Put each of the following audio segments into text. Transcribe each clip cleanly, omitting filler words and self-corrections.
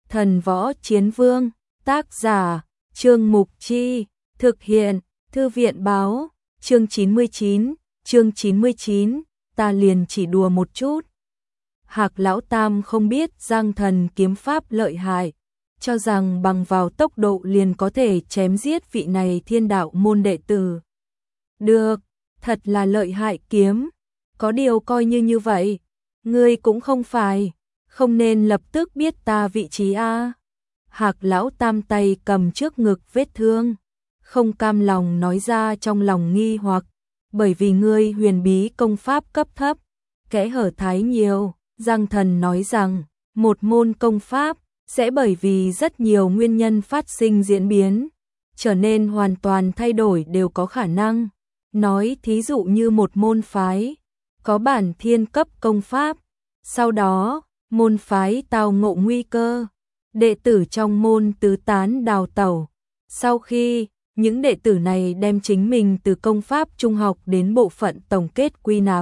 Thần Võ Chiến Vương, tác giả, Trương Mục Chi, thực hiện, Thư viện Báo, chương 99, ta liền chỉ đùa một chút. Hạc Lão Tam không biết Giang Thần kiếm pháp lợi hại, cho rằng bằng vào tốc độ liền có thể chém giết vị này thiên đạo môn đệ tử. Được, thật là lợi hại kiếm, có điều coi như vậy, ngươi cũng không nên lập tức biết ta vị trí a. Hạc Lão Tam tay cầm trước ngực vết thương, không cam lòng nói ra trong lòng nghi hoặc, bởi vì ngươi huyền bí công pháp cấp thấp, kẽ hở thái nhiều. Giang Thần nói rằng, một môn công pháp sẽ bởi vì rất nhiều nguyên nhân phát sinh diễn biến, trở nên hoàn toàn thay đổi đều có khả năng. Nói thí dụ như một môn phái có bản thiên cấp công pháp, sau đó môn phái tao ngộ nguy cơ, đệ tử trong môn tứ tán đào tẩu. Sau khi những đệ tử này đem chính mình từ công pháp trung học đến bộ phận tổng kết quy nạp,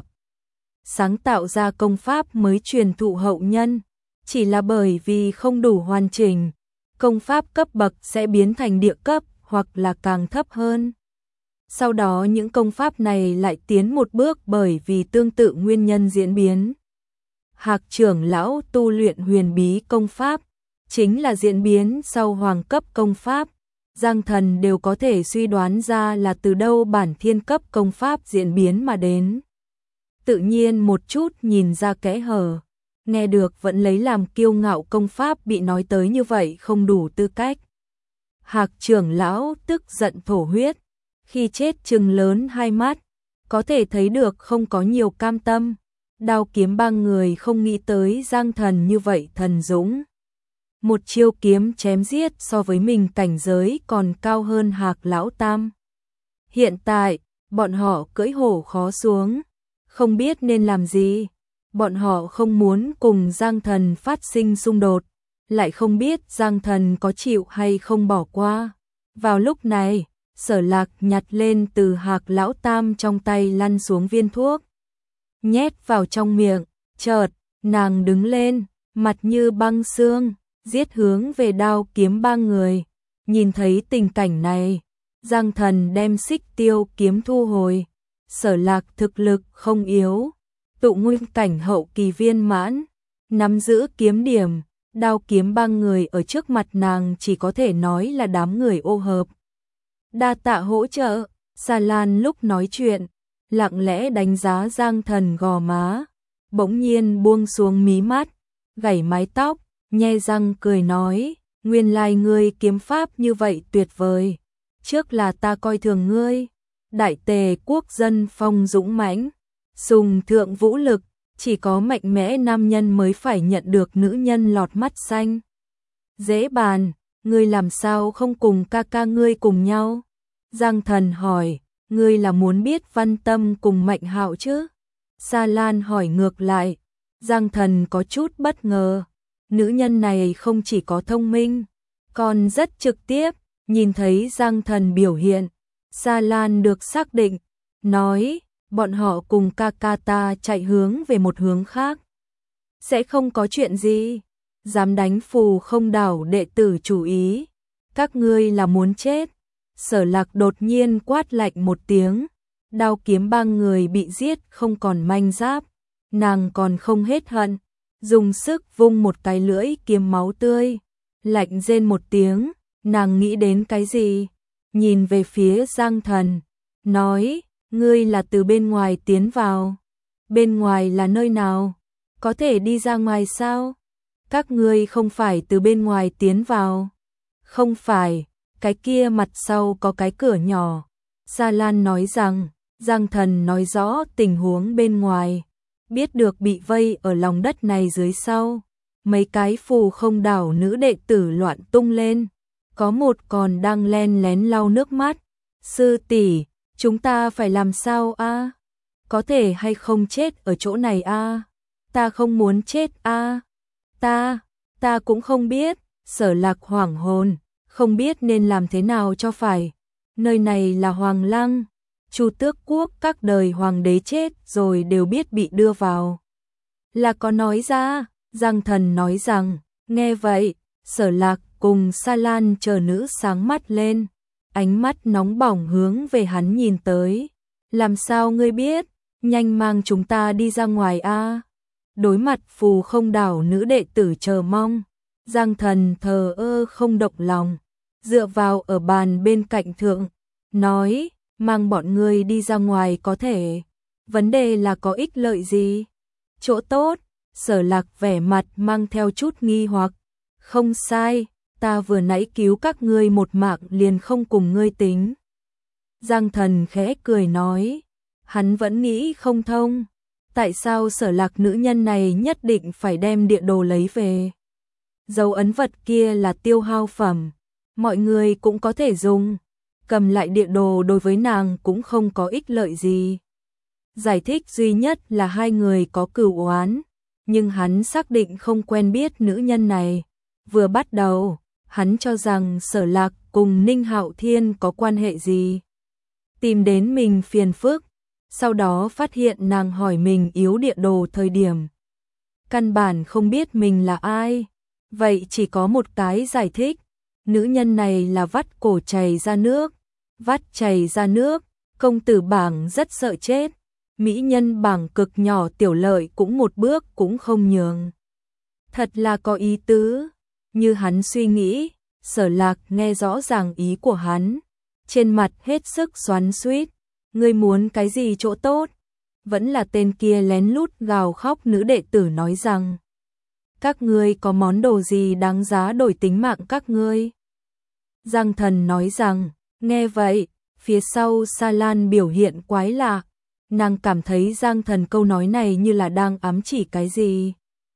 sáng tạo ra công pháp mới truyền thụ hậu nhân, chỉ là bởi vì không đủ hoàn chỉnh, công pháp cấp bậc sẽ biến thành địa cấp hoặc là càng thấp hơn. Sau đó những công pháp này lại tiến một bước bởi vì tương tự nguyên nhân diễn biến. Hạc trưởng lão tu luyện huyền bí công pháp, chính là diễn biến sau hoàng cấp công pháp. Giang Thần đều có thể suy đoán ra là từ đâu bản thiên cấp công pháp diễn biến mà đến. Tự nhiên một chút nhìn ra kẽ hở, nghe được vẫn lấy làm kiêu ngạo công pháp bị nói tới như vậy không đủ tư cách. Hạc trưởng lão tức giận thổ huyết, khi chết trừng lớn hai mắt, có thể thấy được không có nhiều cam tâm. Đao kiếm ba người không nghĩ tới Giang Thần như vậy thần dũng. Một chiêu kiếm chém giết so với mình cảnh giới còn cao hơn Hạc Lão Tam. Hiện tại, bọn họ cưỡi hổ khó xuống, không biết nên làm gì. Bọn họ không muốn cùng Giang Thần phát sinh xung đột, lại không biết Giang Thần có chịu hay không bỏ qua. Vào lúc này, Sở Lạc nhặt lên từ Hạc Lão Tam trong tay lăn xuống viên thuốc, nhét vào trong miệng, chợt, nàng đứng lên, mặt như băng xương, giết hướng về đao kiếm ba người. Nhìn thấy tình cảnh này, Giang Thần đem xích tiêu kiếm thu hồi. Sở Lạc thực lực không yếu, tụ nguyên cảnh hậu kỳ viên mãn, nắm giữ kiếm điểm, đao kiếm ba người ở trước mặt nàng chỉ có thể nói là đám người ô hợp. Đa tạ hỗ trợ. Sa Lan lúc nói chuyện, lặng lẽ đánh giá Giang Thần gò má, bỗng nhiên buông xuống mí mắt, gảy mái tóc, nhe răng cười nói, nguyên lai ngươi kiếm pháp như vậy tuyệt vời, trước là ta coi thường ngươi. Đại Tề quốc dân phong dũng mãnh, sùng thượng vũ lực, chỉ có mạnh mẽ nam nhân mới phải nhận được nữ nhân lọt mắt xanh. Dễ bàn, ngươi làm sao không cùng ca ca ngươi cùng nhau? Giang Thần hỏi, ngươi là muốn biết Văn Tâm cùng Mạnh Hạo chứ? Sa Lan hỏi ngược lại. Giang Thần có chút bất ngờ, nữ nhân này không chỉ có thông minh, còn rất trực tiếp. Nhìn thấy Giang Thần biểu hiện, Sa Lan được xác định, nói, bọn họ cùng ca ca ta chạy hướng về một hướng khác. Sẽ không có chuyện gì, dám đánh Phù Không Đảo đệ tử chủ ý, các ngươi là muốn chết. Sở Lạc đột nhiên quát lạnh một tiếng, đao kiếm ba người bị giết không còn manh giáp, nàng còn không hết hận, dùng sức vung một cái lưỡi kiếm máu tươi, lạnh rên một tiếng, nàng nghĩ đến cái gì? Nhìn về phía Giang Thần, nói, ngươi là từ bên ngoài tiến vào. Bên ngoài là nơi nào? Có thể đi ra ngoài sao? Các ngươi không phải từ bên ngoài tiến vào. Không phải, cái kia mặt sau có cái cửa nhỏ. Sa Lan nói rằng, Giang Thần nói rõ tình huống bên ngoài, biết được bị vây ở lòng đất này dưới sau. Mấy cái Phù Không Đảo nữ đệ tử loạn tung lên. Có một còn đang len lén lau nước mắt. Sư tỷ, chúng ta phải làm sao a? Có thể hay không chết ở chỗ này a? Ta không muốn chết a. Ta cũng không biết. Sở Lạc hoảng hồn, không biết nên làm thế nào cho phải. Nơi này là Hoàng Lăng, Chu Tước quốc các đời hoàng đế chết rồi đều biết bị đưa vào. Là có nói ra. Giang Thần nói rằng, nghe vậy, Sở Lạc cùng Sa Lan chờ nữ sáng mắt lên, ánh mắt nóng bỏng hướng về hắn nhìn tới. Làm sao ngươi biết? Nhanh mang chúng ta đi ra ngoài a. Đối mặt Phù Không Đảo nữ đệ tử chờ mong, Giang Thần thờ ơ không động lòng, dựa vào ở bàn bên cạnh thượng, nói, mang bọn ngươi đi ra ngoài có thể, vấn đề là có ích lợi gì? Chỗ tốt, Sở Lạc vẻ mặt mang theo chút nghi hoặc, không sai, ta vừa nãy cứu các ngươi một mạng liền không cùng ngươi tính. Giang Thần khẽ cười nói, hắn vẫn nghĩ không thông, tại sao Sở Lạc nữ nhân này nhất định phải đem địa đồ lấy về? Dấu ấn vật kia là tiêu hao phẩm, mọi người cũng có thể dùng, cầm lại địa đồ đối với nàng cũng không có ích lợi gì. Giải thích duy nhất là hai người có cửu oán, nhưng hắn xác định không quen biết nữ nhân này. Vừa bắt đầu, hắn cho rằng Sở Lạc cùng Ninh Hạo Thiên có quan hệ gì. Tìm đến mình phiền phức, sau đó phát hiện nàng hỏi mình yếu địa đồ thời điểm. Căn bản không biết mình là ai, vậy chỉ có một cái giải thích, nữ nhân này là vắt cổ chảy ra nước. Vắt chảy ra nước, công tử bảng rất sợ chết, mỹ nhân bảng cực nhỏ Tiểu Lợi cũng một bước cũng không nhường. Thật là có ý tứ, như hắn suy nghĩ, Sở Lạc nghe rõ ràng ý của hắn, trên mặt hết sức xoắn xuýt, ngươi muốn cái gì chỗ tốt? Vẫn là tên kia lén lút gào khóc nữ đệ tử nói rằng, các ngươi có món đồ gì đáng giá đổi tính mạng các ngươi? Giang Thần nói rằng, nghe vậy, phía sau Sa Lan biểu hiện quái lạ, nàng cảm thấy Giang Thần câu nói này như là đang ám chỉ cái gì.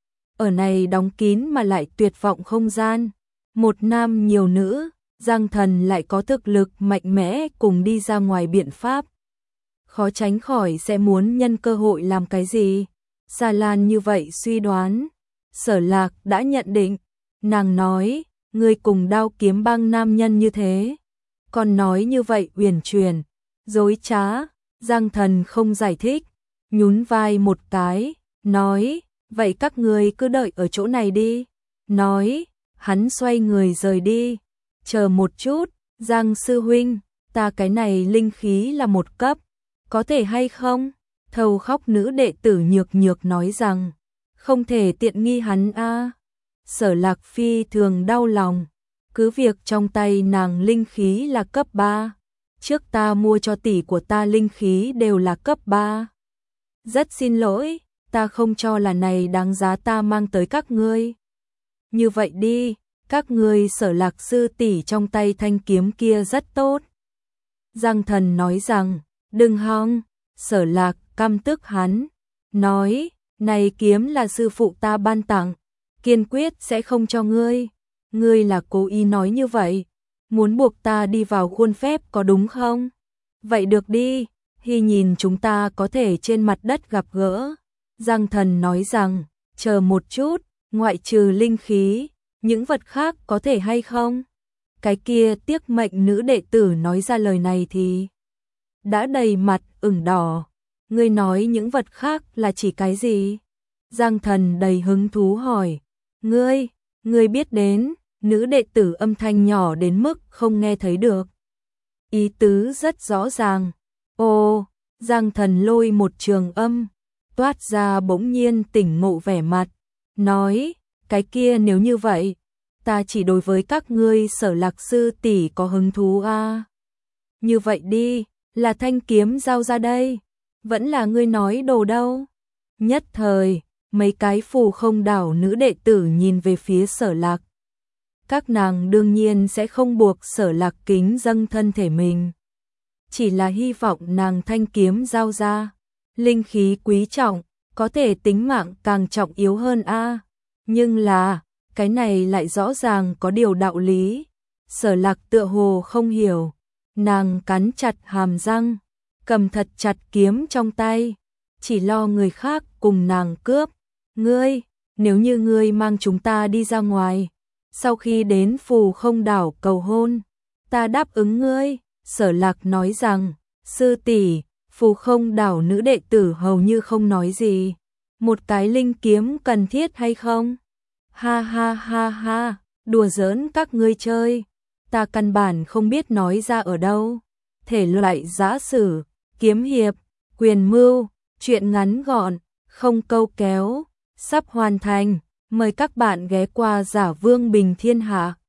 Ở này đóng kín mà lại tuyệt vọng không gian, một nam nhiều nữ, Giang Thần lại có thực lực mạnh mẽ cùng đi ra ngoài biện pháp. Khó tránh khỏi sẽ muốn nhân cơ hội làm cái gì. Sa Lan như vậy suy đoán. Sở Lạc đã nhận định, nàng nói, ngươi cùng Đao Kiếm Bang nam nhân như thế. Còn nói như vậy uyển chuyển, dối trá, Giang Thần không giải thích, nhún vai một cái, nói, vậy các ngươi cứ đợi ở chỗ này đi. Nói, hắn xoay người rời đi, chờ một chút, Giang sư huynh, ta cái này linh khí là một cấp, có thể hay không? Thầu khóc nữ đệ tử nhược nhược nói rằng, không thể tiện nghi hắn a. Sở Lạc phi thường đau lòng, cứ việc trong tay nàng linh khí là cấp 3, trước ta mua cho tỷ của ta linh khí đều là cấp 3. Rất xin lỗi, ta không cho là này đáng giá ta mang tới các ngươi. Như vậy đi, các ngươi Sở Lạc sư tỷ trong tay thanh kiếm kia rất tốt. Giang Thần nói rằng, đừng hòng. Sở Lạc căm tức hắn, nói, này kiếm là sư phụ ta ban tặng, kiên quyết sẽ không cho ngươi. Ngươi là cố ý nói như vậy, muốn buộc ta đi vào khuôn phép có đúng không? Vậy được đi, hy nhìn chúng ta có thể trên mặt đất gặp gỡ. Giang Thần nói rằng, chờ một chút, ngoại trừ linh khí, những vật khác có thể hay không? Cái kia tiếc mệnh nữ đệ tử nói ra lời này thì đã đầy mặt ửng đỏ. Ngươi nói những vật khác là chỉ cái gì? Giang Thần đầy hứng thú hỏi. Ngươi biết đến, nữ đệ tử âm thanh nhỏ đến mức không nghe thấy được. Ý tứ rất rõ ràng. Ồ, Giang Thần lôi một trường âm, toát ra bỗng nhiên tỉnh ngộ vẻ mặt, nói, cái kia nếu như vậy, ta chỉ đối với các ngươi Sở Lạc sư tỷ có hứng thú a. Như vậy đi, là thanh kiếm giao ra đây, vẫn là ngươi nói đồ đâu. Nhất thời, mấy cái Phù Không Đảo nữ đệ tử nhìn về phía Sở Lạc. Các nàng đương nhiên sẽ không buộc Sở Lạc kính dâng thân thể mình, chỉ là hy vọng nàng thanh kiếm giao ra. Linh khí quý trọng, có thể tính mạng càng trọng yếu hơn a. Nhưng là, cái này lại rõ ràng có điều đạo lý. Sở Lạc tựa hồ không hiểu, nàng cắn chặt hàm răng, cầm thật chặt kiếm trong tay, chỉ lo người khác cùng nàng cướp. Ngươi, nếu như ngươi mang chúng ta đi ra ngoài, sau khi đến Phù Không Đảo cầu hôn, ta đáp ứng ngươi. Sở Lạc nói rằng, sư tỷ, Phù Không Đảo nữ đệ tử hầu như không nói gì. Một cái linh kiếm cần thiết hay không? Ha ha ha ha, Đùa giỡn các ngươi chơi, ta căn bản không biết nói ra ở đâu. Thể loại giã sử, kiếm hiệp, quyền mưu, truyện ngắn gọn, không câu kéo, sắp hoàn thành. Mời các bạn ghé qua Giả Vương Bình Thiên Hạ.